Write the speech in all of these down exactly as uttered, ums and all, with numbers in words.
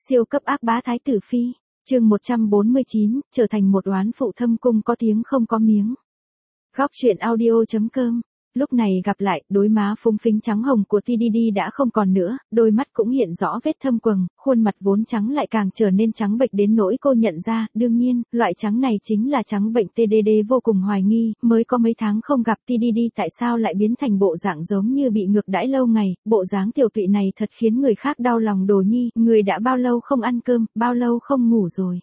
Siêu cấp ác bá Thái tử Phi, chương một trăm bốn mươi chín, trở thành một oán phụ thâm cung có tiếng không có miếng. Góc truyện audio.com. Lúc này gặp lại, đôi má phúng phính trắng hồng của tê đê đê đã không còn nữa, đôi mắt cũng hiện rõ vết thâm quầng, khuôn mặt vốn trắng lại càng trở nên trắng bệch đến nỗi cô nhận ra, đương nhiên, loại trắng này chính là trắng bệnh. tê đê đê vô cùng hoài nghi, mới có mấy tháng không gặp tê đê đê tại sao lại biến thành bộ dạng giống như bị ngược đãi lâu ngày, bộ dáng tiểu tụy này thật khiến người khác đau lòng. Đồ Nhi, người đã bao lâu không ăn cơm, bao lâu không ngủ rồi?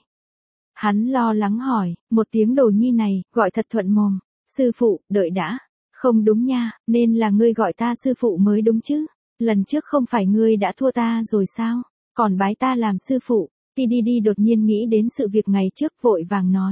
Hắn lo lắng hỏi, một tiếng Đồ Nhi này, gọi thật thuận mồm. Sư phụ, đợi đã. Không đúng nha, nên là ngươi gọi ta sư phụ mới đúng chứ. Lần trước không phải ngươi đã thua ta rồi sao? Còn bái ta làm sư phụ. tê đê đê đột nhiên nghĩ đến sự việc ngày trước vội vàng nói.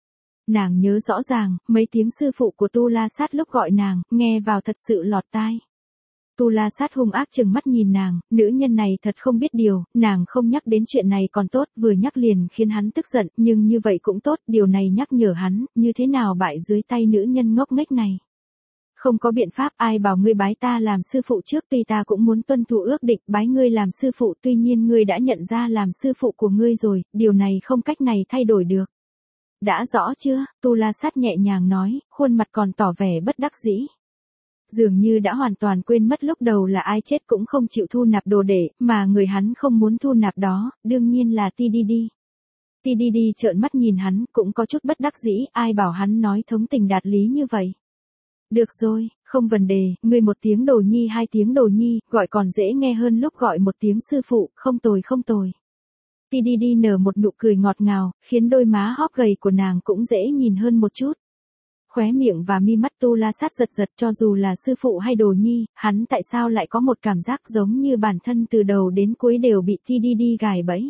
Nàng nhớ rõ ràng, mấy tiếng sư phụ của Tu La Sát lúc gọi nàng, nghe vào thật sự lọt tai. Tu La Sát hung ác trừng mắt nhìn nàng, nữ nhân này thật không biết điều, nàng không nhắc đến chuyện này còn tốt, vừa nhắc liền khiến hắn tức giận, nhưng như vậy cũng tốt, điều này nhắc nhở hắn, như thế nào bại dưới tay nữ nhân ngốc nghếch này. Không có biện pháp, ai bảo ngươi bái ta làm sư phụ trước, tuy ta cũng muốn tuân thủ ước định bái ngươi làm sư phụ, tuy nhiên ngươi đã nhận ra làm sư phụ của ngươi rồi, điều này không cách này thay đổi được. Đã rõ chưa? Tu La Sát nhẹ nhàng nói, khuôn mặt còn tỏ vẻ bất đắc dĩ. Dường như đã hoàn toàn quên mất lúc đầu là ai chết cũng không chịu thu nạp đồ đệ, mà người hắn không muốn thu nạp đó, đương nhiên là tê đê đê. tê đê đê trợn mắt nhìn hắn, cũng có chút bất đắc dĩ, ai bảo hắn nói thống tình đạt lý như vậy. Được rồi, không vấn đề, ngươi một tiếng Đồ Nhi hai tiếng Đồ Nhi, gọi còn dễ nghe hơn lúc gọi một tiếng sư phụ, không tồi không tồi. tê đê đê nở một nụ cười ngọt ngào, khiến đôi má hóp gầy của nàng cũng dễ nhìn hơn một chút. Khóe miệng và mi mắt Tu La Sát giật giật, cho dù là sư phụ hay Đồ Nhi, hắn tại sao lại có một cảm giác giống như bản thân từ đầu đến cuối đều bị tê đê đê gài bẫy.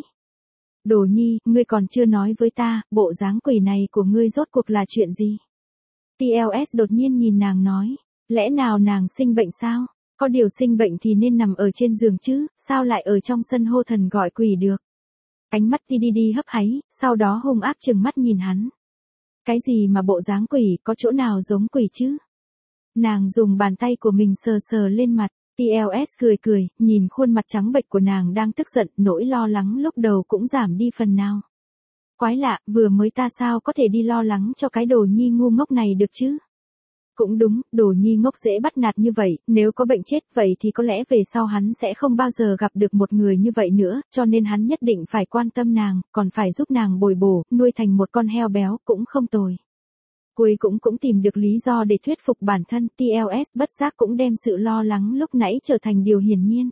Đồ Nhi, ngươi còn chưa nói với ta, bộ dáng quỷ này của ngươi rốt cuộc là chuyện gì? tê lờ ét đột nhiên nhìn nàng nói, lẽ nào nàng sinh bệnh sao? Có điều sinh bệnh thì nên nằm ở trên giường chứ, sao lại ở trong sân hô thần gọi quỷ được? Ánh mắt tê đê đê hấp háy, sau đó hung ác trừng mắt nhìn hắn. Cái gì mà bộ dáng quỷ, có chỗ nào giống quỷ chứ? Nàng dùng bàn tay của mình sờ sờ lên mặt, tê lờ ét cười cười, nhìn khuôn mặt trắng bệch của nàng đang tức giận, nỗi lo lắng lúc đầu cũng giảm đi phần nào. Quái lạ, vừa mới ta sao có thể đi lo lắng cho cái Đồ Nhi ngu ngốc này được chứ? Cũng đúng, Đồ Nhi ngốc dễ bắt nạt như vậy, nếu có bệnh chết vậy thì có lẽ về sau hắn sẽ không bao giờ gặp được một người như vậy nữa, cho nên hắn nhất định phải quan tâm nàng, còn phải giúp nàng bồi bổ, nuôi thành một con heo béo, cũng không tồi. Cuối cũng cũng tìm được lý do để thuyết phục bản thân, tê lờ ét bất giác cũng đem sự lo lắng lúc nãy trở thành điều hiển nhiên.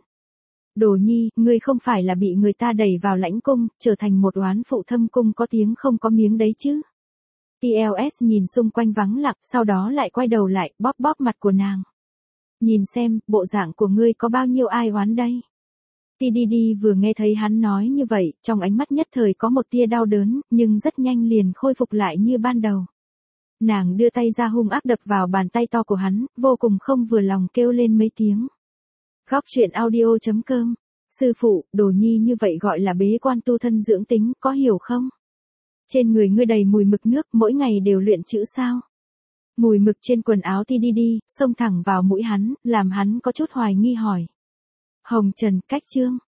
Đồ Nhi, ngươi không phải là bị người ta đẩy vào lãnh cung, trở thành một oán phụ thâm cung có tiếng không có miếng đấy chứ? tê lờ ét nhìn xung quanh vắng lặng, sau đó lại quay đầu lại, bóp bóp mặt của nàng. Nhìn xem, bộ dạng của ngươi có bao nhiêu ai oán đây? tê đê đê vừa nghe thấy hắn nói như vậy, trong ánh mắt nhất thời có một tia đau đớn, nhưng rất nhanh liền khôi phục lại như ban đầu. Nàng đưa tay ra hung ác đập vào bàn tay to của hắn, vô cùng không vừa lòng kêu lên mấy tiếng. Góc truyện audio.com. Sư phụ, Đồ Nhi như vậy gọi là bế quan tu thân dưỡng tính, có hiểu không? Trên người ngươi đầy mùi mực nước, mỗi ngày đều luyện chữ sao? Mùi mực trên quần áo tê đê đê, xông thẳng vào mũi hắn, làm hắn có chút hoài nghi hỏi. Hồng Trần, cách chương.